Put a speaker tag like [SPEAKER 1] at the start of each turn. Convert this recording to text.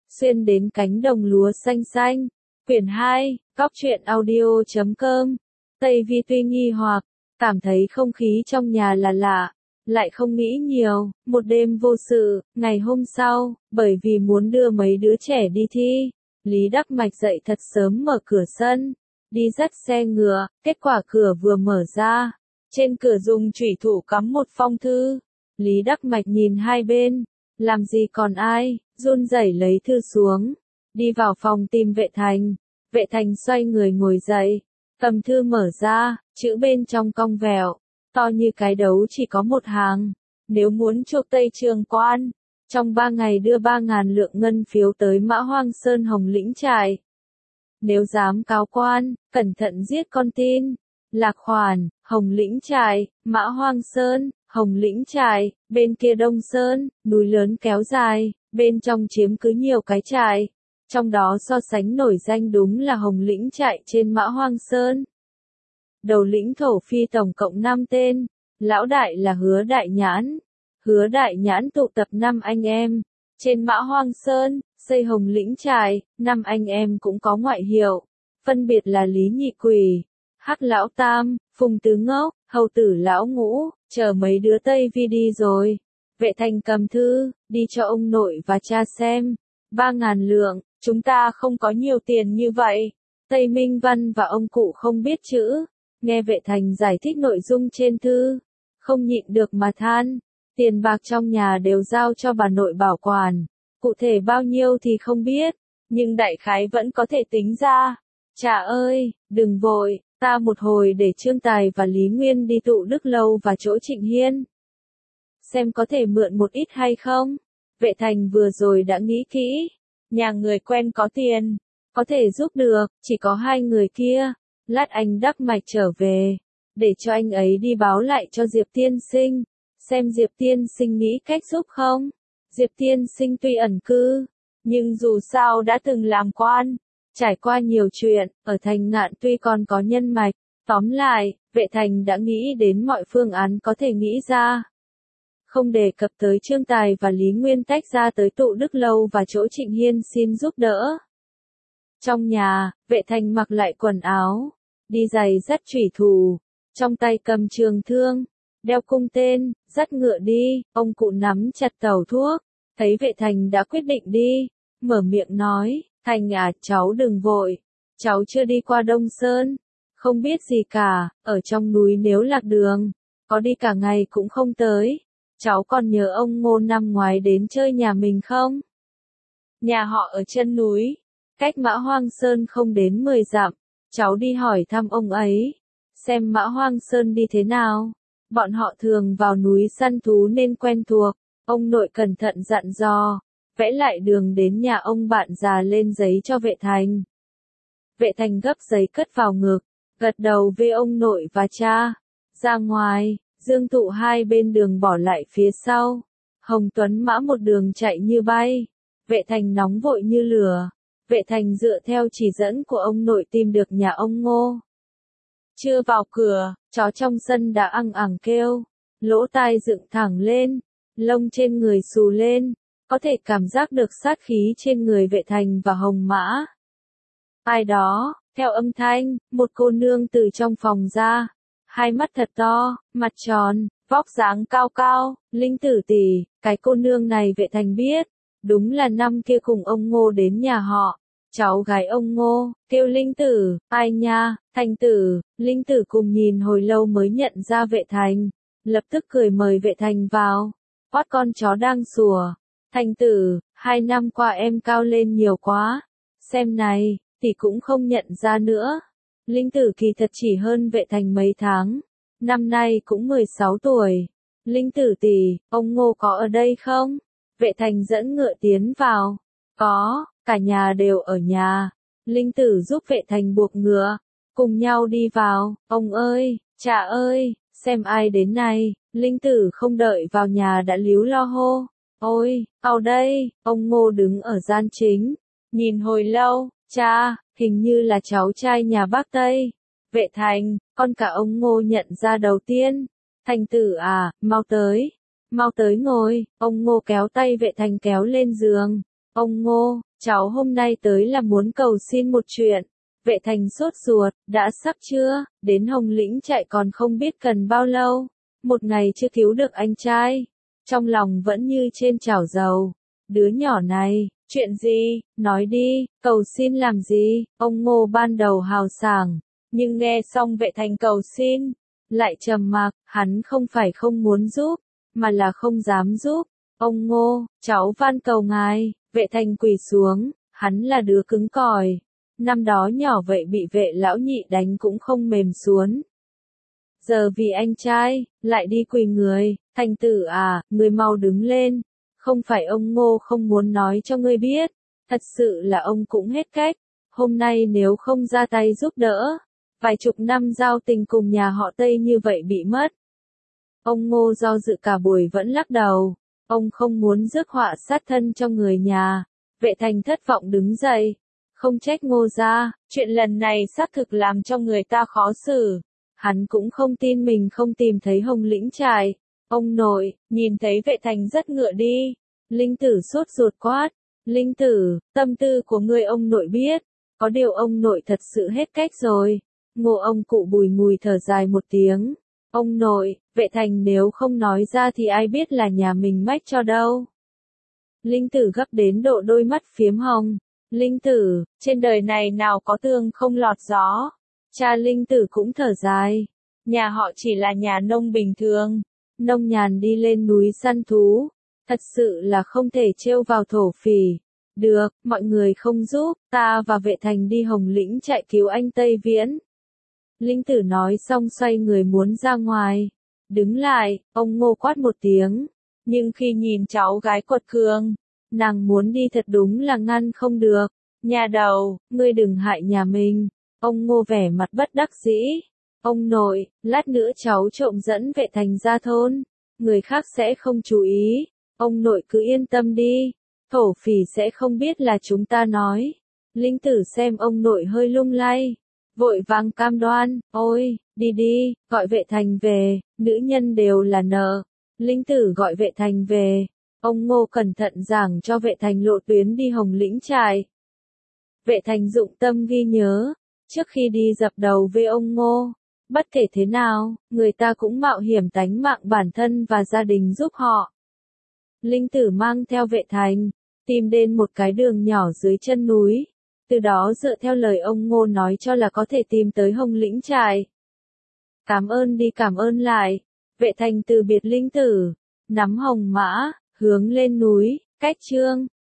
[SPEAKER 1] xuyên đến cánh đồng lúa xanh xanh. Quyển 2, Cóc truyện audio.com. Tây Vi tuy nghi hoặc, cảm thấy không khí trong nhà là lạ, lại không nghĩ nhiều. Một đêm vô sự, ngày hôm sau, bởi vì muốn đưa mấy đứa trẻ đi thi, Lý Đắc Mạch dậy thật sớm mở cửa sân, đi dắt xe ngựa. Kết quả cửa vừa mở ra, trên cửa dùng chủy thủ cắm một phong thư. Lý Đắc Mạch nhìn hai bên, làm gì còn ai, run rẩy lấy thư xuống, đi vào phòng tìm Vệ Thành. Vệ Thành xoay người ngồi dậy, cầm thư mở ra, chữ bên trong cong vẹo, to như cái đấu chỉ có một hàng. Nếu muốn chuộc Tây Trường Quan, trong 3 ngày đưa 3.000 lượng ngân phiếu tới Mã Hoang Sơn Hồng Lĩnh Trại. Nếu dám cáo quan, cẩn thận giết con tin. Lạc khoản, Hồng Lĩnh Trại, Mã Hoang Sơn, Hồng Lĩnh Trại, bên kia Đông Sơn, núi lớn kéo dài, bên trong chiếm cứ nhiều cái trại. Trong đó so sánh nổi danh đúng là Hồng Lĩnh Trại trên Mã Hoang Sơn. Đầu lĩnh thổ phi tổng cộng 5 tên, lão đại là Hứa Đại Nhãn. Hứa Đại Nhãn tụ tập 5 anh em, trên Mã Hoang Sơn, xây Hồng Lĩnh Trại. 5 anh em cũng có ngoại hiệu, phân biệt là Lý Nhị Quỷ, Hắc Lão Tam, Phùng Tứ Ngốc, Hầu Tử Lão Ngũ. Chờ mấy đứa Tây Vi đi rồi, Vệ Thành cầm thư, đi cho ông nội và cha xem. 3.000 lượng, chúng ta không có nhiều tiền như vậy. Tây Minh Văn và ông cụ không biết chữ, nghe Vệ Thành giải thích nội dung trên thư, không nhịn được mà than. Tiền bạc trong nhà đều giao cho bà nội bảo quản, cụ thể bao nhiêu thì không biết, nhưng đại khái vẫn có thể tính ra. Cha ơi, đừng vội, ta một hồi để Trương Tài và Lý Nguyên đi tụ Đức Lâu và chỗ Trịnh Hiên, xem có thể mượn một ít hay không. Vệ Thành vừa rồi đã nghĩ kỹ, nhà người quen có tiền, có thể giúp được, chỉ có 2 người kia. Lát anh Đắc Mạch trở về, để cho anh ấy đi báo lại cho Diệp Tiên Sinh, xem Diệp Tiên Sinh nghĩ cách giúp không. Diệp Tiên Sinh tuy ẩn cư, nhưng dù sao đã từng làm quan, trải qua nhiều chuyện, ở Thành Ngạn tuy còn có nhân mạch. Tóm lại, Vệ Thành đã nghĩ đến mọi phương án có thể nghĩ ra. Không đề cập tới Trương Tài và Lý Nguyên tách ra tới tụ Đức Lâu và chỗ Trịnh Hiên xin giúp đỡ. Trong nhà, Vệ Thành mặc lại quần áo, đi giày dắt chủy thủ, trong tay cầm trường thương, đeo cung tên, dắt ngựa đi. Ông cụ nắm chặt tàu thuốc, thấy Vệ Thành đã quyết định đi, mở miệng nói, Thành à, cháu đừng vội, cháu chưa đi qua Đông Sơn, không biết gì cả, ở trong núi nếu lạc đường, có đi cả ngày cũng không tới. Cháu còn nhớ ông Ngô năm ngoái đến chơi nhà mình không? Nhà họ ở chân núi, cách Mã Hoang Sơn không đến 10 dặm, cháu đi hỏi thăm ông ấy, xem Mã Hoang Sơn đi thế nào. Bọn họ thường vào núi săn thú nên quen thuộc. Ông nội cẩn thận dặn dò, vẽ lại đường đến nhà ông bạn già lên giấy cho Vệ Thành. Vệ Thành gấp giấy cất vào ngực, gật đầu với ông nội và cha. Ra ngoài, Dương Thụ hai bên đường bỏ lại phía sau. Hồng Tuấn Mã một đường chạy như bay. Vệ Thành nóng vội như lửa. Vệ Thành dựa theo chỉ dẫn của ông nội tìm được nhà ông Ngô. Chưa vào cửa, chó trong sân đã ằng ằng kêu, lỗ tai dựng thẳng lên, lông trên người xù lên, có thể cảm giác được sát khí trên người Vệ Thành và Hồng Mã. Ai đó, theo âm thanh, một cô nương từ trong phòng ra, hai mắt thật to, mặt tròn, vóc dáng cao cao. Linh Tử tỷ, cái cô nương này Vệ Thành biết, đúng là năm kia cùng ông Ngô đến nhà họ. Cháu gái ông Ngô, kêu Linh Tử. Ai nha, Thành tử. Linh Tử cùng nhìn hồi lâu mới nhận ra Vệ Thành, lập tức cười mời Vệ Thành vào, quát con chó đang sủa. Thành tử, 2 năm qua em cao lên nhiều quá, xem này, tỷ cũng không nhận ra nữa. Linh Tử kỳ thật chỉ hơn Vệ Thành mấy tháng, năm nay cũng 16 tuổi. Linh Tử tỷ, ông Ngô có ở đây không? Vệ Thành dẫn ngựa tiến vào. Có, cả nhà đều ở nhà. Linh Tử giúp Vệ Thành buộc ngựa, cùng nhau đi vào. Ông ơi, cha ơi, xem ai đến này. Linh Tử không đợi vào nhà đã líu lo hô. Ôi, vào đây. Ông Ngô đứng ở gian chính, nhìn hồi lâu. Cha, hình như là cháu trai nhà bác Tây. Vệ Thành, con cả ông Ngô nhận ra đầu tiên. Thành tử à, mau tới ngồi. Ông Ngô kéo tay Vệ Thành kéo lên giường. Ông Ngô, cháu hôm nay tới là muốn cầu xin một chuyện. Vệ Thành sốt ruột, đã sắp chưa, đến Hồng Lĩnh chạy còn không biết cần bao lâu. Một ngày chưa cứu được anh trai. Trong lòng vẫn như trên chảo dầu. Đứa nhỏ này, chuyện gì, nói đi, cầu xin làm gì, ông Ngô ban đầu hào sảng. Nhưng nghe xong Vệ Thành cầu xin, lại trầm mặc, hắn không phải không muốn giúp, mà là không dám giúp. Ông Ngô, cháu van cầu ngài, Vệ Thành quỳ xuống, hắn là đứa cứng cỏi. Năm đó nhỏ vậy bị Vệ lão nhị đánh cũng không mềm xuống. Giờ vì anh trai, lại đi quỳ người, Thành tử à, người mau đứng lên. Không phải ông Ngô không muốn nói cho ngươi biết, thật sự là ông cũng hết cách. Hôm nay nếu không ra tay giúp đỡ, vài chục năm giao tình cùng nhà họ Tây như vậy bị mất. Ông Ngô do dự cả buổi vẫn lắc đầu, ông không muốn rước họa sát thân cho người nhà. Vệ Thành thất vọng đứng dậy, không trách Ngô gia, chuyện lần này xác thực làm cho người ta khó xử. Hắn cũng không tin mình không tìm thấy Hồng Lĩnh trại. Ông nội, nhìn thấy Vệ Thành rất ngựa đi. Linh Tử sốt ruột quát. Linh Tử, tâm tư của ngươi ông nội biết. Có điều ông nội thật sự hết cách rồi. Ngô ông cụ bùi ngùi thở dài một tiếng. Ông nội, Vệ Thành nếu không nói ra thì ai biết là nhà mình mách cho đâu. Linh Tử gấp đến độ đôi mắt phiếm hồng. Linh Tử, trên đời này nào có tường không lọt gió. Cha Linh Tử cũng thở dài. Nhà họ chỉ là nhà nông bình thường. Nông nhàn đi lên núi săn thú. Thật sự là không thể trêu vào thổ phỉ. Được, mọi người không giúp, ta và Vệ Thành đi Hồng Lĩnh chạy cứu anh Tây Viễn. Linh Tử nói xong xoay người muốn ra ngoài. Đứng lại, ông Ngô quát một tiếng. Nhưng khi nhìn cháu gái quật cường, nàng muốn đi thật đúng là ngăn không được. Nhà đầu, ngươi đừng hại nhà mình. Ông Ngô vẻ mặt bất đắc dĩ. Ông nội, lát nữa cháu trộm dẫn Vệ Thành ra thôn. Người khác sẽ không chú ý. Ông nội cứ yên tâm đi. Thổ phỉ sẽ không biết là chúng ta nói. Linh Tử xem ông nội hơi lung lay. Vội vàng cam đoan, ôi, đi đi, gọi Vệ Thành về, nữ nhân đều là nợ. Linh Tử gọi Vệ Thành về. Ông Ngô cẩn thận giảng cho Vệ Thành lộ tuyến đi Hồng Lĩnh trại. Vệ Thành dụng tâm ghi nhớ. Trước khi đi dập đầu với ông Ngô, bất kể thế nào, người ta cũng mạo hiểm tánh mạng bản thân và gia đình giúp họ. Linh Tử mang theo Vệ Thành, tìm đến một cái đường nhỏ dưới chân núi. Từ đó dựa theo lời ông Ngô nói cho là có thể tìm tới Hồng Lĩnh trại. Cảm ơn đi cảm ơn lại. Vệ Thành từ biệt Linh Tử, nắm hồng mã, hướng lên núi, cách Trương